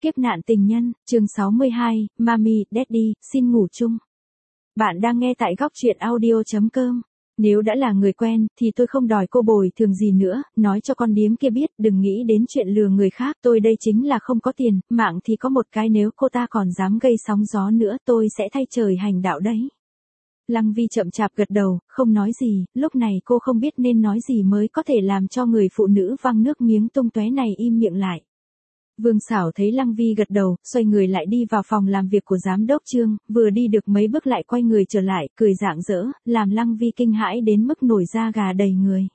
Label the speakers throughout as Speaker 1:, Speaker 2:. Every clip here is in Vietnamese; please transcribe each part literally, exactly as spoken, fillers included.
Speaker 1: Kiếp nạn tình nhân, chương sáu mươi hai, Mami, Daddy, xin ngủ chung. Bạn đang nghe tại góc truyện audio chấm com. Nếu đã là người quen, thì tôi không đòi cô bồi thường gì nữa, nói cho con điếm kia biết, đừng nghĩ đến chuyện lừa người khác, tôi đây chính là không có tiền, mạng thì có một cái, nếu cô ta còn dám gây sóng gió nữa, tôi sẽ thay trời hành đạo đấy. Lăng Vi chậm chạp gật đầu, không nói gì, lúc này cô không biết nên nói gì mới có thể làm cho người phụ nữ văng nước miếng tung tóe này im miệng lại. Vương Sảo thấy Lăng Vi gật đầu, xoay người lại đi vào phòng làm việc của giám đốc Trương, vừa đi được mấy bước lại quay người trở lại, cười rạng rỡ, làm Lăng Vi kinh hãi đến mức nổi da gà đầy người.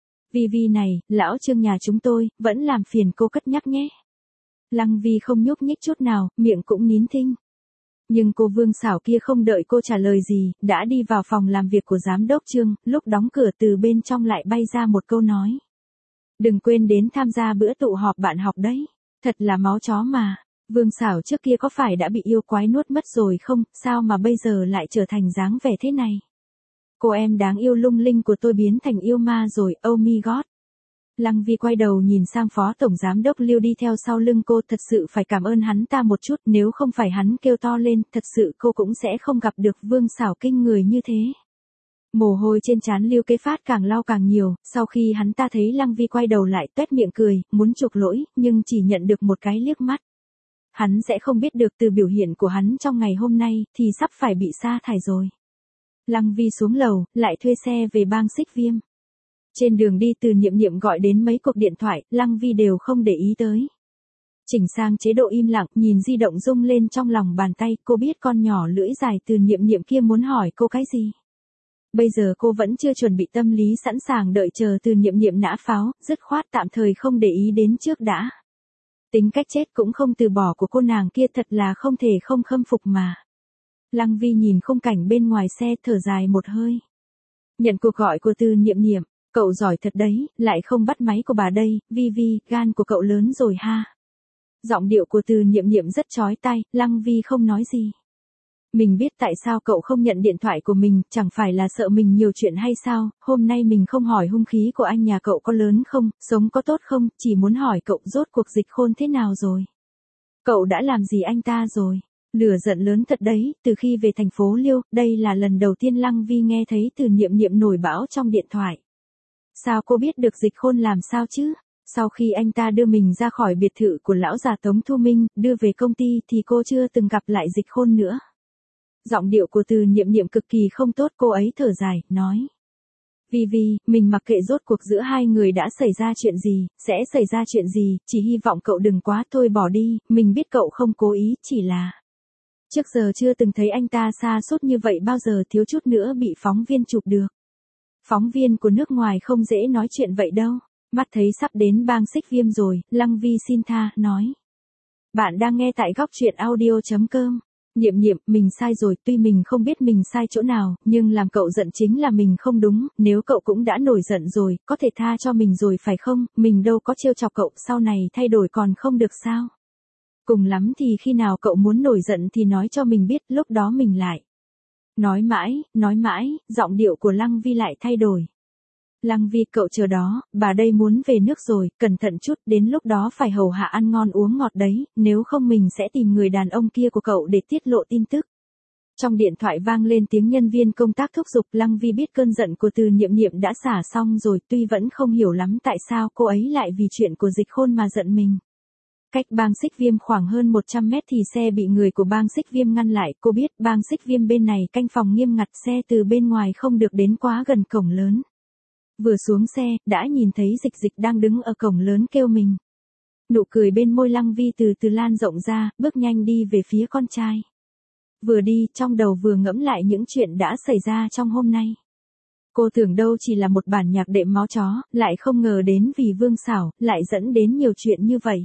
Speaker 1: Vi Vi này, lão Trương nhà chúng tôi, vẫn làm phiền cô cất nhắc nhé. Lăng Vi không nhúc nhích chút nào, miệng cũng nín thinh. Nhưng cô Vương Sảo kia không đợi cô trả lời gì, đã đi vào phòng làm việc của giám đốc Trương, lúc đóng cửa từ bên trong lại bay ra một câu nói. Đừng quên đến tham gia bữa tụ họp bạn học đấy. Thật là máu chó mà. Vương Sảo trước kia có phải đã bị yêu quái nuốt mất rồi không, sao mà bây giờ lại trở thành dáng vẻ thế này. Cô em đáng yêu lung linh của tôi biến thành yêu ma rồi, oh my god. Lăng Vi quay đầu nhìn sang phó tổng giám đốc Lưu đi theo sau lưng cô, thật sự phải cảm ơn hắn ta một chút, nếu không phải hắn kêu to lên, thật sự cô cũng sẽ không gặp được Vương Sảo kinh người như thế. Mồ hôi trên trán Lưu Kế Phát càng lau càng nhiều, sau khi hắn ta thấy Lăng Vi quay đầu lại tuét miệng cười, muốn chuộc lỗi, nhưng chỉ nhận được một cái liếc mắt. Hắn sẽ không biết được từ biểu hiện của hắn trong ngày hôm nay, thì sắp phải bị sa thải rồi. Lăng Vi xuống lầu, lại thuê xe về bang Xích Viêm. Trên đường đi Từ Niệm Niệm gọi đến mấy cuộc điện thoại, Lăng Vi đều không để ý tới. Chỉnh sang chế độ im lặng, nhìn di động rung lên trong lòng bàn tay, cô biết con nhỏ lưỡi dài Từ Niệm Niệm kia muốn hỏi cô cái gì. Bây giờ cô vẫn chưa chuẩn bị tâm lý sẵn sàng đợi chờ Từ Niệm Niệm nã pháo, dứt khoát tạm thời không để ý đến trước đã. Tính cách chết cũng không từ bỏ của cô nàng kia thật là không thể không khâm phục mà. Lăng Vi nhìn khung cảnh bên ngoài xe thở dài một hơi. Nhận cuộc gọi của Từ Niệm Niệm, cậu giỏi thật đấy, lại không bắt máy của bà đây, Vi Vi, gan của cậu lớn rồi ha. Giọng điệu của Từ Niệm Niệm rất chói tai, Lăng Vi không nói gì. Mình biết tại sao cậu không nhận điện thoại của mình, chẳng phải là sợ mình nhiều chuyện hay sao, hôm nay mình không hỏi hung khí của anh nhà cậu có lớn không, sống có tốt không, chỉ muốn hỏi cậu rốt cuộc Dịch Khôn thế nào rồi. Cậu đã làm gì anh ta rồi, lửa giận lớn thật đấy, từ khi về thành phố Liêu, đây là lần đầu tiên Lăng Vi nghe thấy Từ Niệm Niệm nổi bão trong điện thoại. Sao cô biết được Dịch Khôn làm sao chứ? Sau khi anh ta đưa mình ra khỏi biệt thự của lão già Tống Thu Minh, đưa về công ty thì cô chưa từng gặp lại Dịch Khôn nữa. Giọng điệu của Từ Niệm Niệm cực kỳ không tốt, cô ấy thở dài, nói. Vi Vi, mình mặc kệ rốt cuộc giữa hai người đã xảy ra chuyện gì, sẽ xảy ra chuyện gì, chỉ hy vọng cậu đừng quá thôi bỏ đi, mình biết cậu không cố ý, chỉ là. Trước giờ chưa từng thấy anh ta sa sút như vậy bao giờ, thiếu chút nữa bị phóng viên chụp được. Phóng viên của nước ngoài không dễ nói chuyện vậy đâu. Mắt thấy sắp đến bang Xích Viêm rồi, Lăng Vi xin tha, nói. Bạn đang nghe tại góc truyện audio chấm com. Niệm Niệm, mình sai rồi, tuy mình không biết mình sai chỗ nào, nhưng làm cậu giận chính là mình không đúng, nếu cậu cũng đã nổi giận rồi, có thể tha cho mình rồi phải không, mình đâu có trêu chọc cậu, sau này thay đổi còn không được sao. Cùng lắm thì khi nào cậu muốn nổi giận thì nói cho mình biết, lúc đó mình lại. Nói mãi, nói mãi, giọng điệu của Lăng Vi lại thay đổi. Lăng Vi, cậu chờ đó, bà đây muốn về nước rồi, cẩn thận chút, đến lúc đó phải hầu hạ ăn ngon uống ngọt đấy, nếu không mình sẽ tìm người đàn ông kia của cậu để tiết lộ tin tức. Trong điện thoại vang lên tiếng nhân viên công tác thúc giục, Lăng Vi biết cơn giận của Từ Niệm Niệm đã xả xong rồi, tuy vẫn không hiểu lắm tại sao cô ấy lại vì chuyện của Dịch Khôn mà giận mình. Cách bang Xích Viêm khoảng hơn một trăm mét thì xe bị người của bang Xích Viêm ngăn lại, cô biết bang Xích Viêm bên này canh phòng nghiêm ngặt, xe từ bên ngoài không được đến quá gần cổng lớn. Vừa xuống xe, đã nhìn thấy Dịch Dịch đang đứng ở cổng lớn kêu mình. Nụ cười bên môi Lăng Vi từ từ lan rộng ra, bước nhanh đi về phía con trai. Vừa đi, trong đầu vừa ngẫm lại những chuyện đã xảy ra trong hôm nay. Cô tưởng đâu chỉ là một bản nhạc đệm máu chó, lại không ngờ đến vì Vương Sảo, lại dẫn đến nhiều chuyện như vậy.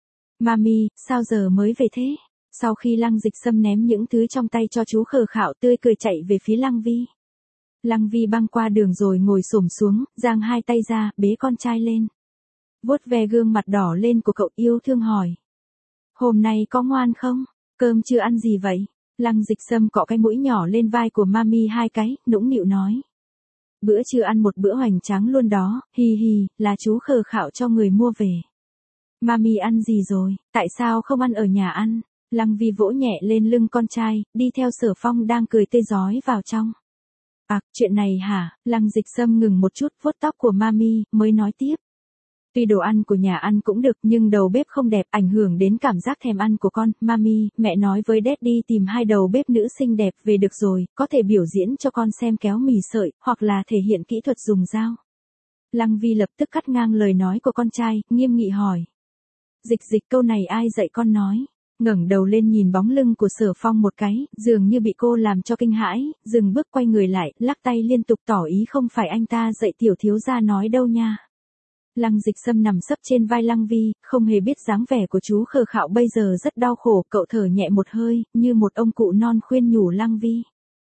Speaker 1: Mami, sao giờ mới về thế? Sau khi Lăng Dịch Sâm ném những thứ trong tay cho chú Khờ Khạo tươi cười chạy về phía Lăng Vi. Lăng Vi băng qua đường rồi ngồi xổm xuống, giang hai tay ra, bế con trai lên. Vuốt ve gương mặt đỏ lên của cậu, yêu thương hỏi. Hôm nay có ngoan không? Cơm chưa ăn gì vậy? Lăng Dịch Sâm cọ cái mũi nhỏ lên vai của Mami hai cái, nũng nịu nói. Bữa trưa ăn một bữa hoành tráng luôn đó, hi hi, là chú Khờ Khạo cho người mua về. Mami ăn gì rồi, tại sao không ăn ở nhà ăn? Lăng Vi vỗ nhẹ lên lưng con trai, đi theo Sở Phong đang cười tươi rói vào trong. À, chuyện này hả? Lăng Dịch Sâm ngừng một chút, vuốt tóc của Mami, mới nói tiếp. Tuy đồ ăn của nhà ăn cũng được nhưng đầu bếp không đẹp, ảnh hưởng đến cảm giác thèm ăn của con. Mami, mẹ nói với Daddy tìm hai đầu bếp nữ xinh đẹp về được rồi, có thể biểu diễn cho con xem kéo mì sợi, hoặc là thể hiện kỹ thuật dùng dao. Lăng Vi lập tức cắt ngang lời nói của con trai, nghiêm nghị hỏi. Dịch Dịch, câu này ai dạy con nói? Ngẩng đầu lên nhìn bóng lưng của Sở Phong một cái, dường như bị cô làm cho kinh hãi, dừng bước quay người lại, lắc tay liên tục tỏ ý không phải anh ta dạy tiểu thiếu gia nói đâu nha. Lăng Dịch Sâm nằm sấp trên vai Lăng Vi, không hề biết dáng vẻ của chú khờ khạo bây giờ rất đau khổ, cậu thở nhẹ một hơi, như một ông cụ non khuyên nhủ Lăng Vi.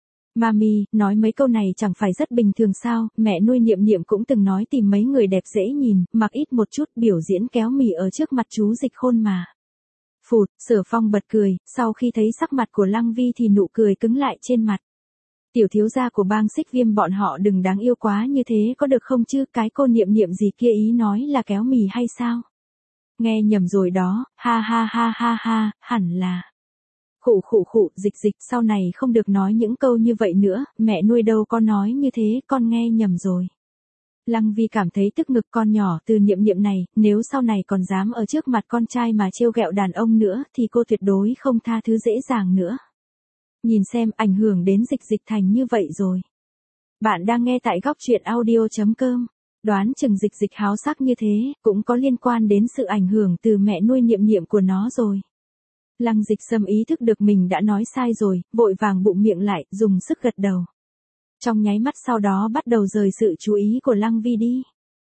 Speaker 1: Mami, nói mấy câu này chẳng phải rất bình thường sao, mẹ nuôi Niệm Niệm cũng từng nói tìm mấy người đẹp dễ nhìn, mặc ít một chút biểu diễn kéo mì ở trước mặt chú Dịch Khôn mà. Phụt, Sở Phong bật cười, sau khi thấy sắc mặt của Lăng Vi thì nụ cười cứng lại trên mặt. Tiểu thiếu gia của Bang Xích Viêm bọn họ đừng đáng yêu quá như thế có được không chứ, cái cô Niệm Niệm gì kia ý nói là kéo mì hay sao? Nghe nhầm rồi đó, ha ha ha ha ha, hẳn là. Khụ khụ khụ, Dịch Dịch, sau này không được nói những câu như vậy nữa, mẹ nuôi đâu có nói như thế, con nghe nhầm rồi. Lăng Vi cảm thấy tức ngực, con nhỏ từ Niệm Niệm này, nếu sau này còn dám ở trước mặt con trai mà trêu ghẹo đàn ông nữa thì cô tuyệt đối không tha thứ dễ dàng nữa. Nhìn xem, ảnh hưởng đến Dịch Dịch thành như vậy rồi. Bạn đang nghe tại góc truyện audio chấm com. Đoán chừng Dịch Dịch háo sắc như thế, cũng có liên quan đến sự ảnh hưởng từ mẹ nuôi Niệm Niệm của nó rồi. Lăng Dịch Sâm ý thức được mình đã nói sai rồi, vội vàng bụng miệng lại, dùng sức gật đầu. Trong nháy mắt sau đó bắt đầu rời sự chú ý của Lăng Vi đi.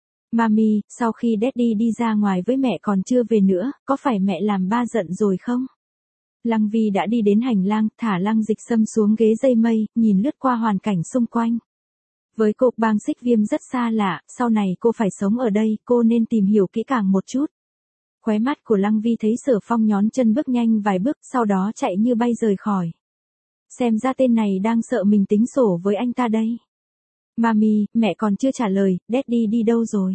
Speaker 1: Mami, sau khi Daddy đi ra ngoài với mẹ còn chưa về nữa, có phải mẹ làm ba giận rồi không? Lăng Vi đã đi đến hành lang, thả Lăng Dịch Sâm xuống ghế dây mây, nhìn lướt qua hoàn cảnh xung quanh. Với cô, Bang Xích Viêm rất xa lạ, sau này cô phải sống ở đây, cô nên tìm hiểu kỹ càng một chút. Khóe mắt của Lăng Vi thấy Sở Phong nhón chân bước nhanh vài bước, sau đó chạy như bay rời khỏi. Xem ra tên này đang sợ mình tính sổ với anh ta đây. Mami, mẹ còn chưa trả lời, Daddy đi đâu rồi?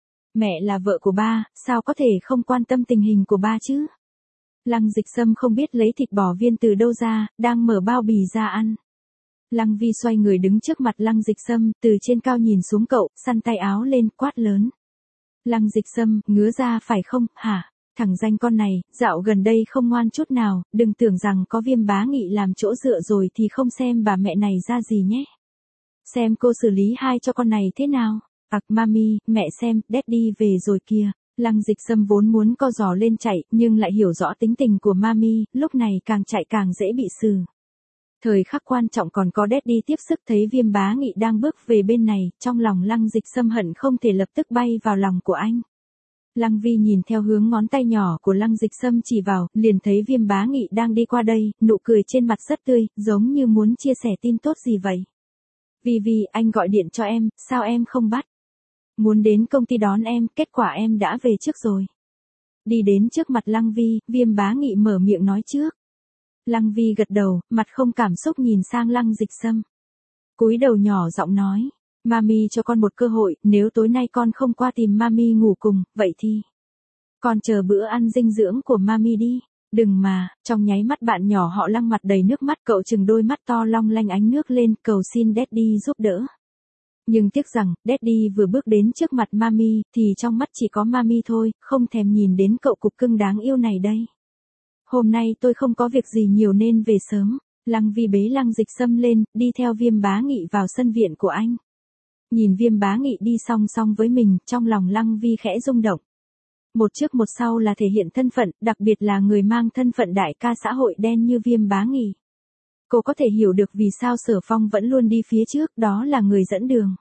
Speaker 1: Mẹ là vợ của ba, sao có thể không quan tâm tình hình của ba chứ? Lăng Dịch Sâm không biết lấy thịt bò viên từ đâu ra, đang mở bao bì ra ăn. Lăng Vi xoay người đứng trước mặt Lăng Dịch Sâm, từ trên cao nhìn xuống cậu, săn tay áo lên, quát lớn. Lăng Dịch Sâm, ngứa ra phải không, hả? Thằng danh con này, dạo gần đây không ngoan chút nào, đừng tưởng rằng có Viêm Bá Nghị làm chỗ dựa rồi thì không xem bà mẹ này ra gì nhé. Xem cô xử lý hai cho con này thế nào. Ặc, Mami, mẹ xem, Daddy về rồi kìa. Lăng Dịch Sâm vốn muốn co giò lên chạy, nhưng lại hiểu rõ tính tình của Mami, lúc này càng chạy càng dễ bị xử. Thời khắc quan trọng còn có Daddy tiếp sức, thấy Viêm Bá Nghị đang bước về bên này, trong lòng Lăng Dịch Sâm hận không thể lập tức bay vào lòng của anh. Lăng Vi nhìn theo hướng ngón tay nhỏ của Lăng Dịch Sâm chỉ vào, liền thấy Viêm Bá Nghị đang đi qua đây, nụ cười trên mặt rất tươi, giống như muốn chia sẻ tin tốt gì vậy. Vi Vi, anh gọi điện cho em, sao em không bắt? Muốn đến công ty đón em, kết quả em đã về trước rồi. Đi đến trước mặt Lăng Vi, Viêm Bá Nghị mở miệng nói trước. Lăng Vi gật đầu, mặt không cảm xúc nhìn sang Lăng Dịch Sâm. Cúi đầu nhỏ giọng nói. Mami cho con một cơ hội, nếu tối nay con không qua tìm Mami ngủ cùng, vậy thì con chờ bữa ăn dinh dưỡng của Mami đi. Đừng mà, trong nháy mắt bạn nhỏ họ Lăng mặt đầy nước mắt, cậu trừng đôi mắt to long lanh ánh nước lên, cầu xin Daddy giúp đỡ. Nhưng tiếc rằng, Daddy vừa bước đến trước mặt Mami, thì trong mắt chỉ có Mami thôi, không thèm nhìn đến cậu cục cưng đáng yêu này đây. Hôm nay tôi không có việc gì nhiều nên về sớm. Lăng Vi bế Lăng Dịch Sâm lên, đi theo Viêm Bá Nghị vào sân viện của anh. Nhìn Viêm Bá Nghị đi song song với mình, trong lòng Lăng Vi khẽ rung động. Một trước một sau là thể hiện thân phận, đặc biệt là người mang thân phận đại ca xã hội đen như Viêm Bá Nghị. Cô có thể hiểu được vì sao Sở Phong vẫn luôn đi phía trước, đó là người dẫn đường.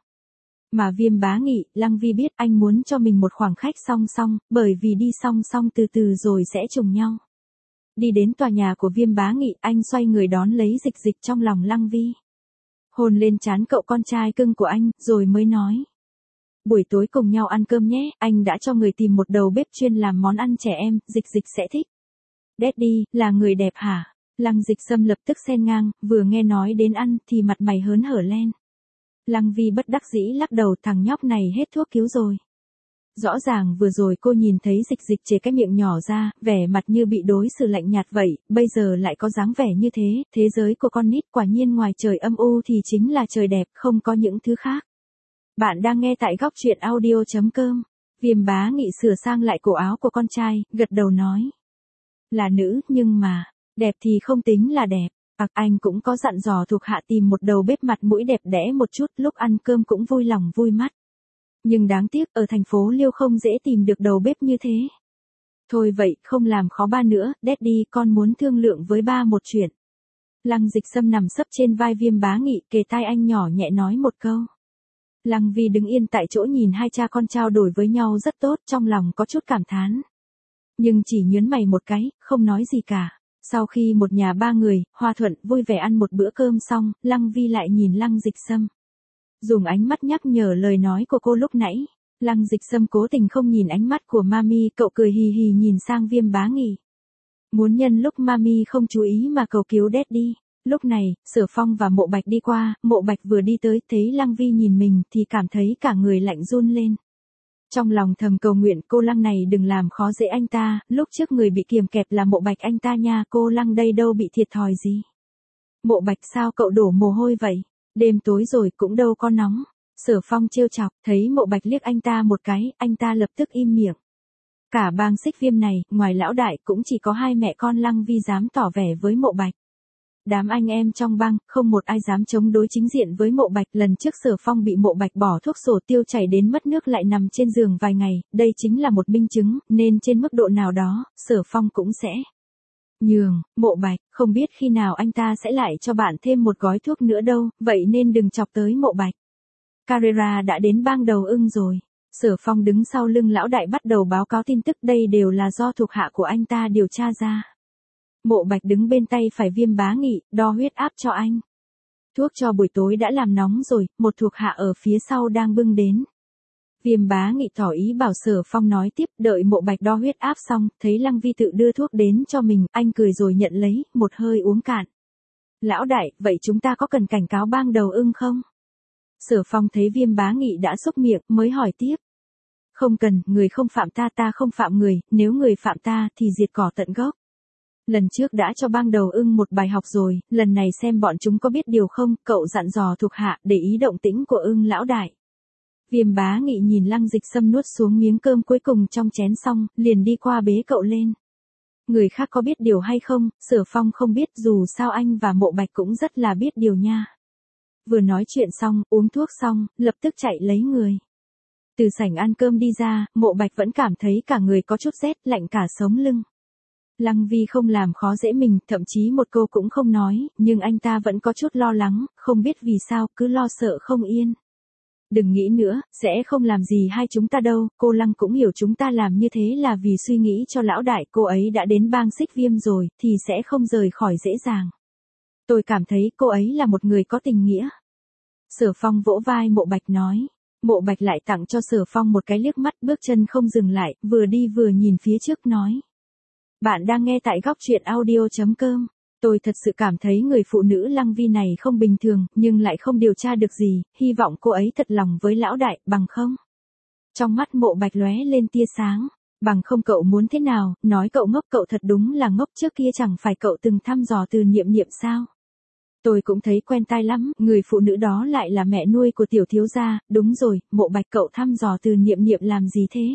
Speaker 1: Mà Viêm Bá Nghị, Lăng Vi biết anh muốn cho mình một khoảng khách song song, bởi vì đi song song từ từ rồi sẽ trùng nhau. Đi đến tòa nhà của Viêm Bá Nghị, anh xoay người đón lấy Dịch Dịch trong lòng Lăng Vi. Hôn lên trán cậu con trai cưng của anh, rồi mới nói. Buổi tối cùng nhau ăn cơm nhé, anh đã cho người tìm một đầu bếp chuyên làm món ăn trẻ em, Dịch Dịch sẽ thích. Daddy, là người đẹp hả? Lăng Dịch Sâm lập tức xen ngang, vừa nghe nói đến ăn thì mặt mày hớn hở lên. Lăng Vi bất đắc dĩ lắc đầu, thằng nhóc này hết thuốc cứu rồi. Rõ ràng vừa rồi cô nhìn thấy Dịch Dịch chề cái miệng nhỏ ra, vẻ mặt như bị đối xử lạnh nhạt vậy, bây giờ lại có dáng vẻ như thế, thế giới của con nít quả nhiên ngoài trời âm u thì chính là trời đẹp, không có những thứ khác. Bạn đang nghe tại góc truyện audio chấm com. Viêm Bá Nghị sửa sang lại cổ áo của con trai, gật đầu nói. Là nữ, nhưng mà, đẹp thì không tính là đẹp. À, anh cũng có dặn dò thuộc hạ tìm một đầu bếp mặt mũi đẹp đẽ một chút, lúc ăn cơm cũng vui lòng vui mắt. Nhưng đáng tiếc, ở thành phố Liêu không dễ tìm được đầu bếp như thế. Thôi vậy, không làm khó ba nữa, Daddy, con muốn thương lượng với ba một chuyện. Lăng Dịch Sâm nằm sấp trên vai Viêm Bá Nghị, kề tai anh nhỏ nhẹ nói một câu. Lăng Vi đứng yên tại chỗ nhìn hai cha con trao đổi với nhau rất tốt, trong lòng có chút cảm thán. Nhưng chỉ nhớn mày một cái, không nói gì cả. Sau khi một nhà ba người, hòa thuận, vui vẻ ăn một bữa cơm xong, Lăng Vi lại nhìn Lăng Dịch Sâm. Dùng ánh mắt nhắc nhở lời nói của cô lúc nãy. Lăng Dịch Sâm cố tình không nhìn ánh mắt của Mami, cậu cười hì hì nhìn sang Viêm Bá Nghị. Muốn nhân lúc Mami không chú ý mà cầu cứu Daddy. Lúc này, Sở Phong và Mộ Bạch đi qua, Mộ Bạch vừa đi tới, thấy Lăng Vi nhìn mình thì cảm thấy cả người lạnh run lên. Trong lòng thầm cầu nguyện cô Lăng này đừng làm khó dễ anh ta, lúc trước người bị kiềm kẹp là Mộ Bạch anh ta nha, cô Lăng đây đâu bị thiệt thòi gì. Mộ Bạch sao cậu đổ mồ hôi vậy? Đêm tối rồi cũng đâu có nóng. Sở Phong trêu chọc, thấy Mộ Bạch liếc anh ta một cái, anh ta lập tức im miệng. Cả bang Xích Viêm này, ngoài lão đại cũng chỉ có hai mẹ con Lăng Vi dám tỏ vẻ với Mộ Bạch. Đám anh em trong bang, không một ai dám chống đối chính diện với Mộ Bạch. Lần trước Sở Phong bị Mộ Bạch bỏ thuốc sổ tiêu chảy đến mất nước lại nằm trên giường vài ngày, đây chính là một minh chứng, nên trên mức độ nào đó, Sở Phong cũng sẽ nhường. Mộ Bạch, không biết khi nào anh ta sẽ lại cho bạn thêm một gói thuốc nữa đâu, vậy nên đừng chọc tới Mộ Bạch. Carrera đã đến bang Đầu Ưng rồi. Sở Phong đứng sau lưng lão đại bắt đầu báo cáo tin tức, đây đều là do thuộc hạ của anh ta điều tra ra. Mộ Bạch đứng bên tay phải Viêm Bá Nghị, đo huyết áp cho anh. Thuốc cho buổi tối đã làm nóng rồi, một thuộc hạ ở phía sau đang bưng đến. Viêm Bá Nghị tỏ ý bảo Sở Phong nói tiếp, đợi Mộ Bạch đo huyết áp xong, thấy Lăng Vi tự đưa thuốc đến cho mình, anh cười rồi nhận lấy, một hơi uống cạn. Lão đại, vậy chúng ta có cần cảnh cáo bang Đầu Ưng không? Sở Phong thấy Viêm Bá Nghị đã xúc miệng, mới hỏi tiếp. Không cần, người không phạm ta ta không phạm người, nếu người phạm ta thì diệt cỏ tận gốc. Lần trước đã cho bang Đầu Ưng một bài học rồi, lần này xem bọn chúng có biết điều không, cậu dặn dò thuộc hạ để ý động tĩnh của Ưng lão đại. Viêm Bá Nghị nhìn Lăng Dịch Sâm nuốt xuống miếng cơm cuối cùng trong chén xong, liền đi qua bế cậu lên. Người khác có biết điều hay không, Sở Phong không biết, dù sao anh và Mộ Bạch cũng rất là biết điều nha. Vừa nói chuyện xong, uống thuốc xong, lập tức chạy lấy người. Từ sảnh ăn cơm đi ra, Mộ Bạch vẫn cảm thấy cả người có chút rét, lạnh cả sống lưng. Lăng Vi không làm khó dễ mình, thậm chí một câu cũng không nói, nhưng anh ta vẫn có chút lo lắng, không biết vì sao, cứ lo sợ không yên. Đừng nghĩ nữa, sẽ không làm gì hai chúng ta đâu, cô Lăng cũng hiểu chúng ta làm như thế là vì suy nghĩ cho lão đại, cô ấy đã đến bang Xích Viêm rồi, thì sẽ không rời khỏi dễ dàng. Tôi cảm thấy cô ấy là một người có tình nghĩa. Sở Phong vỗ vai Mộ Bạch nói. Mộ Bạch lại tặng cho Sở Phong một cái liếc mắt, bước chân không dừng lại, vừa đi vừa nhìn phía trước nói. Bạn đang nghe tại góc truyện audio chấm com. Tôi thật sự cảm thấy người phụ nữ Lăng Vi này không bình thường, nhưng lại không điều tra được gì, hy vọng cô ấy thật lòng với lão đại, bằng không. Trong mắt Mộ Bạch lóe lên tia sáng, bằng không cậu muốn thế nào, nói cậu ngốc, cậu thật đúng là ngốc, trước kia chẳng phải cậu từng thăm dò Từ Niệm Niệm sao? Tôi cũng thấy quen tai lắm, người phụ nữ đó lại là mẹ nuôi của tiểu thiếu gia, đúng rồi, Mộ Bạch cậu thăm dò Từ Niệm Niệm làm gì thế?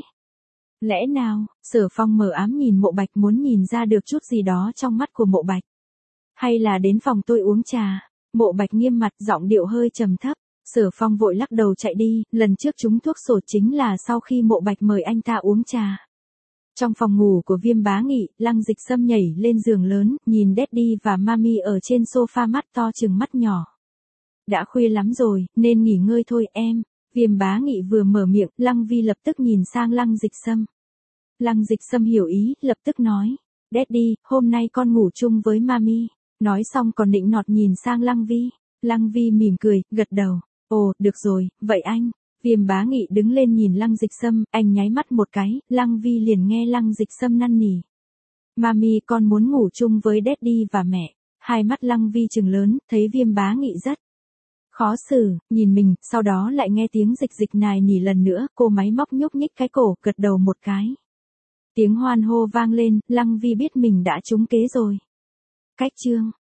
Speaker 1: Lẽ nào, Sở Phong mờ ám nhìn Mộ Bạch muốn nhìn ra được chút gì đó trong mắt của Mộ Bạch. Hay là đến phòng tôi uống trà? Mộ Bạch nghiêm mặt, giọng điệu hơi trầm thấp. Sở Phong vội lắc đầu chạy đi, lần trước trúng thuốc sổ chính là sau khi Mộ Bạch mời anh ta uống trà. Trong phòng ngủ của Viêm Bá Nghị, Lăng Dịch Sâm nhảy lên giường lớn, nhìn Daddy và Mami ở trên sofa mắt to chừng mắt nhỏ. Đã khuya lắm rồi, nên nghỉ ngơi thôi em. Viêm Bá Nghị vừa mở miệng, Lăng Vi lập tức nhìn sang Lăng Dịch Sâm. Lăng Dịch Sâm hiểu ý, lập tức nói. Daddy, hôm nay con ngủ chung với Mami. Nói xong còn định nọt nhìn sang Lăng Vi. Lăng Vi mỉm cười, gật đầu. Ồ, được rồi, vậy anh. Viêm Bá Nghị đứng lên nhìn Lăng Dịch Sâm, anh nháy mắt một cái, Lăng Vi liền nghe Lăng Dịch Sâm năn nỉ. Mami, con muốn ngủ chung với Daddy và mẹ. Hai mắt Lăng Vi trừng lớn, thấy Viêm Bá Nghị rất Khó xử, nhìn mình, sau đó lại nghe tiếng dịch dịch nài nỉ lần nữa, cô máy móc nhúc nhích cái cổ, gật đầu một cái. Tiếng hoan hô vang lên, Lăng Vi biết mình đã trúng kế rồi. Cách chương